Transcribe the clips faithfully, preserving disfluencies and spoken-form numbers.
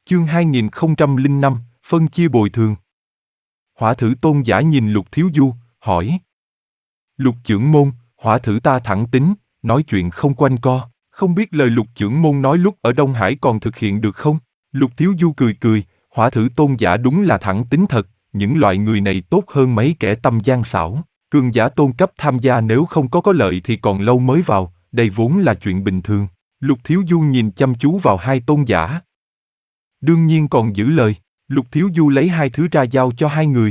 Chương hai nghìn không trăm lẻ năm, phân chia bồi thường. Hỏa thử tôn giả nhìn Lục Thiếu Du, hỏi. Lục trưởng môn, hỏa thử ta thẳng tính, nói chuyện không quanh co, không biết lời Lục trưởng môn nói lúc ở Đông Hải còn thực hiện được không? Lục Thiếu Du cười cười, hỏa thử tôn giả đúng là thẳng tính thật, những loại người này tốt hơn mấy kẻ tâm gian xảo. Cường giả tôn cấp tham gia nếu không có có lợi thì còn lâu mới vào, đây vốn là chuyện bình thường. Lục Thiếu Du nhìn chăm chú vào hai tôn giả. Đương nhiên còn giữ lời, Lục Thiếu Du lấy hai thứ ra giao cho hai người.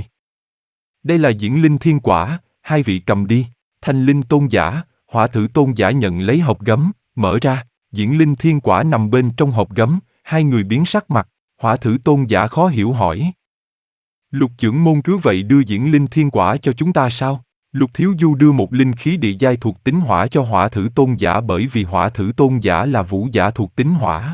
Đây là diễn linh thiên quả, hai vị cầm đi. Thanh linh tôn giả, hỏa thử tôn giả nhận lấy hộp gấm, mở ra, diễn linh thiên quả nằm bên trong hộp gấm, hai người biến sắc mặt, hỏa thử tôn giả khó hiểu hỏi. Lục trưởng môn cứ vậy đưa diễn linh thiên quả cho chúng ta sao? Lục Thiếu Du đưa một linh khí địa giai thuộc tính hỏa cho hỏa thử tôn giả bởi vì hỏa thử tôn giả là vũ giả thuộc tính hỏa.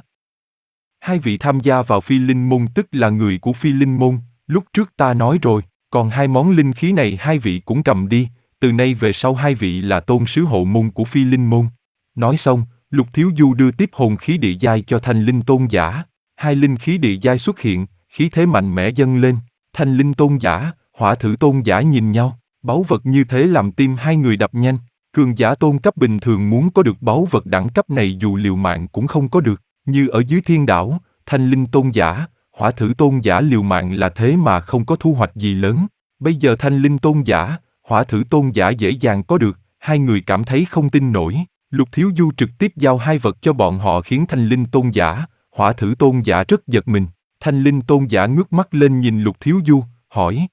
Hai vị tham gia vào phi linh môn tức là người của phi linh môn, lúc trước ta nói rồi, còn hai món linh khí này hai vị cũng cầm đi, từ nay về sau hai vị là tôn sứ hộ môn của phi linh môn. Nói xong, Lục Thiếu Du đưa tiếp hồn khí địa giai cho thanh linh tôn giả, hai linh khí địa giai xuất hiện, khí thế mạnh mẽ dâng lên, thanh linh tôn giả, hỏa thử tôn giả nhìn nhau, báu vật như thế làm tim hai người đập nhanh, cường giả tôn cấp bình thường muốn có được báu vật đẳng cấp này dù liều mạng cũng không có được. Như ở dưới thiên đảo, thanh linh tôn giả, hỏa thử tôn giả liều mạng là thế mà không có thu hoạch gì lớn. Bây giờ thanh linh tôn giả, hỏa thử tôn giả dễ dàng có được, hai người cảm thấy không tin nổi. Lục Thiếu Du trực tiếp giao hai vật cho bọn họ khiến thanh linh tôn giả, hỏa thử tôn giả rất giật mình. Thanh linh tôn giả ngước mắt lên nhìn Lục Thiếu Du, hỏi.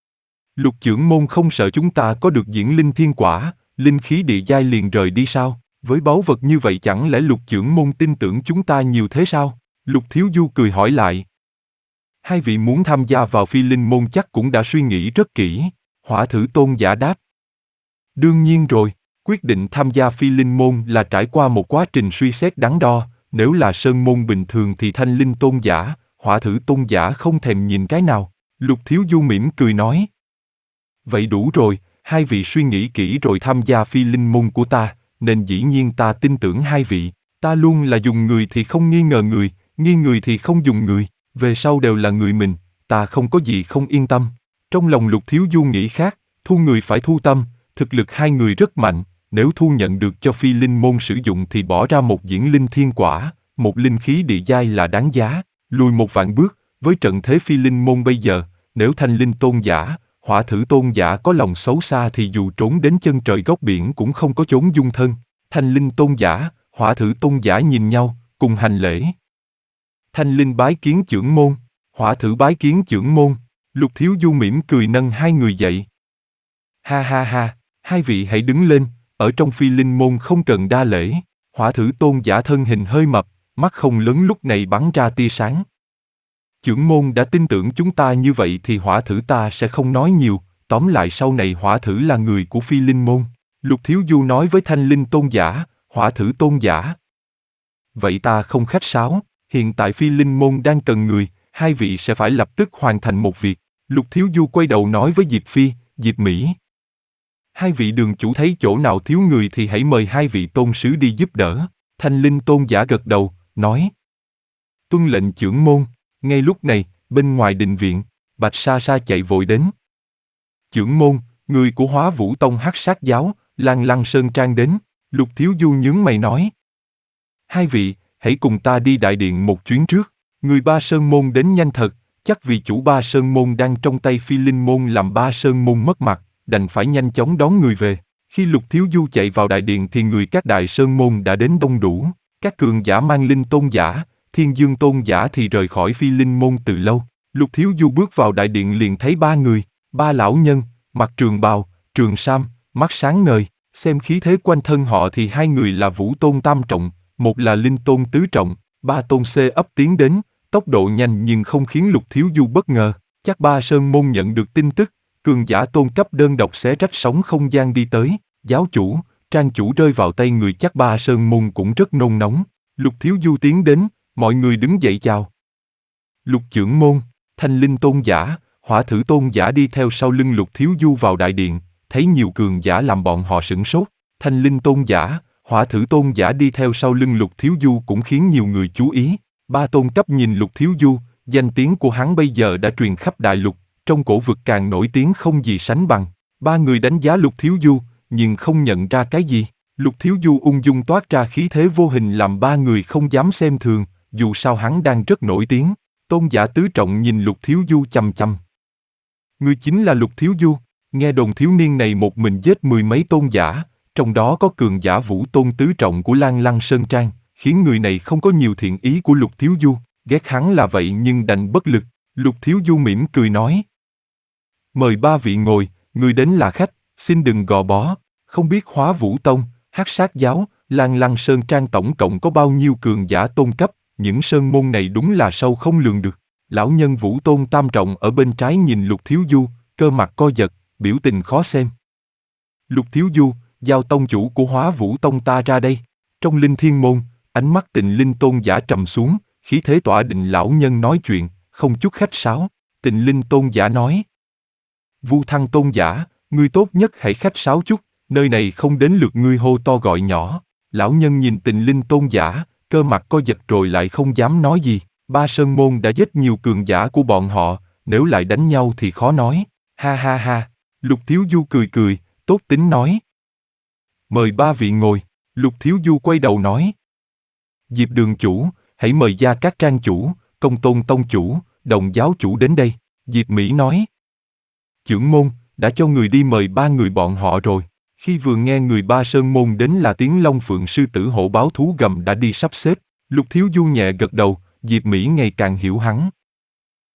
Lục trưởng môn không sợ chúng ta có được diễn linh thiên quả, linh khí địa giai liền rời đi sao? Với báu vật như vậy chẳng lẽ Lục trưởng môn tin tưởng chúng ta nhiều thế sao? Lục Thiếu Du cười hỏi lại. Hai vị muốn tham gia vào phi linh môn chắc cũng đã suy nghĩ rất kỹ. Hỏa thử tôn giả đáp. Đương nhiên rồi, quyết định tham gia phi linh môn là trải qua một quá trình suy xét đắn đo. Nếu là sơn môn bình thường thì thanh linh tôn giả, hỏa thử tôn giả không thèm nhìn cái nào. Lục Thiếu Du mỉm cười nói. Vậy đủ rồi, hai vị suy nghĩ kỹ rồi tham gia phi linh môn của ta. Nên dĩ nhiên ta tin tưởng hai vị, ta luôn là dùng người thì không nghi ngờ người, nghi người thì không dùng người, về sau đều là người mình, ta không có gì không yên tâm. Trong lòng Lục Thiếu Du nghĩ khác, thu người phải thu tâm, thực lực hai người rất mạnh, nếu thu nhận được cho phi linh môn sử dụng thì bỏ ra một diễn linh thiên quả, một linh khí địa giai là đáng giá, lùi một vạn bước, với trận thế phi linh môn bây giờ, nếu thanh linh tôn giả, hỏa thử tôn giả có lòng xấu xa thì dù trốn đến chân trời góc biển cũng không có chốn dung thân. Thanh linh tôn giả, hỏa thử tôn giả nhìn nhau, cùng hành lễ. Thanh linh bái kiến trưởng môn, hỏa thử bái kiến trưởng môn. Lục Thiếu Du mỉm cười nâng hai người dậy. Ha ha ha, hai vị hãy đứng lên, ở trong phi linh môn không cần đa lễ. Hỏa thử tôn giả thân hình hơi mập, mắt không lớn lúc này bắn ra tia sáng. Trưởng môn đã tin tưởng chúng ta như vậy thì hỏa thử ta sẽ không nói nhiều, tóm lại sau này hỏa thử là người của phi linh môn. Lục Thiếu Du nói với thanh linh tôn giả, hỏa thử tôn giả. Vậy ta không khách sáo, hiện tại phi linh môn đang cần người, hai vị sẽ phải lập tức hoàn thành một việc. Lục Thiếu Du quay đầu nói với Diệp Phi, Diệp Mỹ. Hai vị đường chủ thấy chỗ nào thiếu người thì hãy mời hai vị tôn sứ đi giúp đỡ. Thanh linh tôn giả gật đầu, nói. Tuân lệnh trưởng môn. Ngay lúc này, bên ngoài đình viện, Bạch Sa Sa chạy vội đến. Trưởng môn, người của Hóa Vũ Tông Hắc Sát Giáo, Lan Lăng Sơn Trang đến. Lục Thiếu Du nhướng mày nói. Hai vị, hãy cùng ta đi đại điện một chuyến trước. Người Ba Sơn Môn đến nhanh thật, chắc vì chủ Ba Sơn Môn đang trong tay phi linh môn làm Ba Sơn Môn mất mặt, đành phải nhanh chóng đón người về. Khi Lục Thiếu Du chạy vào đại điện thì người các đại Sơn Môn đã đến đông đủ. Các cường giả mang linh tôn giả, Thiên Dương tôn giả thì rời khỏi phi linh môn từ lâu. Lục Thiếu Du bước vào đại điện liền thấy ba người, ba lão nhân, mặc trường bào, trường sam, mắt sáng ngời. Xem khí thế quanh thân họ thì hai người là Vũ Tôn tam trọng, một là Linh Tôn tứ trọng. Ba tôn C ấp tiến đến, tốc độ nhanh nhưng không khiến Lục Thiếu Du bất ngờ. Chắc Ba Sơn Môn nhận được tin tức, cường giả tôn cấp đơn độc xé rách sóng không gian đi tới. Giáo chủ, trang chủ rơi vào tay người chắc Ba Sơn Môn cũng rất nôn nóng. Lục Thiếu Du tiến đến, mọi người đứng dậy chào. Lục trưởng môn, thanh linh tôn giả, hỏa thử tôn giả đi theo sau lưng Lục Thiếu Du vào đại điện, thấy nhiều cường giả làm bọn họ sửng sốt. Thanh linh tôn giả, hỏa thử tôn giả đi theo sau lưng Lục Thiếu Du cũng khiến nhiều người chú ý. Ba tôn cấp nhìn Lục Thiếu Du, danh tiếng của hắn bây giờ đã truyền khắp đại lục, trong cổ vực càng nổi tiếng không gì sánh bằng. Ba người đánh giá Lục Thiếu Du, nhưng không nhận ra cái gì. Lục Thiếu Du ung dung toát ra khí thế vô hình làm ba người không dám xem thường, dù sao hắn đang rất nổi tiếng. Tôn giả tứ trọng nhìn Lục Thiếu Du chằm chằm. Ngươi chính là Lục Thiếu Du, nghe đồn thiếu niên này một mình giết mười mấy tôn giả, trong đó có cường giả Vũ Tôn tứ trọng của Lan Lăng Sơn Trang, khiến người này không có nhiều thiện ý của Lục Thiếu Du, ghét hắn là vậy nhưng đành bất lực. Lục Thiếu Du mỉm cười nói. Mời ba vị ngồi, người đến là khách, xin đừng gò bó, không biết Hóa Vũ Tông, Hắc Sát Giáo, Lan Lăng Sơn Trang tổng cộng có bao nhiêu cường giả tôn cấp, những sơn môn này đúng là sâu không lường được. Lão nhân Vũ Tôn tam trọng ở bên trái nhìn Lục Thiếu Du, cơ mặt co giật, biểu tình khó xem. Lục Thiếu Du, giao tông chủ của Hóa Vũ Tông ta ra đây. Trong Linh Thiên Môn, ánh mắt Tịnh Linh Tôn giả trầm xuống, khí thế tỏa định lão nhân nói chuyện, không chút khách sáo. Tịnh Linh Tôn giả nói. Vu Thăng Tôn giả, ngươi tốt nhất hãy khách sáo chút, nơi này không đến lượt ngươi hô to gọi nhỏ. Lão nhân nhìn Tịnh Linh Tôn giả, cơ mặt co giật rồi lại không dám nói gì. Ba sơn môn đã giết nhiều cường giả của bọn họ, nếu lại đánh nhau thì khó nói. Ha ha ha, Lục Thiếu Du cười cười, tốt tính nói. Mời ba vị ngồi, Lục Thiếu Du quay đầu nói. Diệp Đường chủ, hãy mời Gia Cát Trang chủ, Công Tôn tông chủ, Đồng giáo chủ đến đây, Diệp Mỹ nói. Chưởng môn, đã cho người đi mời ba người bọn họ rồi. Khi vừa nghe người ba sơn môn đến là tiếng Long Phượng sư tử hổ báo thú gầm đã đi sắp xếp, Lục Thiếu Du nhẹ gật đầu, Diệp Mỹ ngày càng hiểu hắn.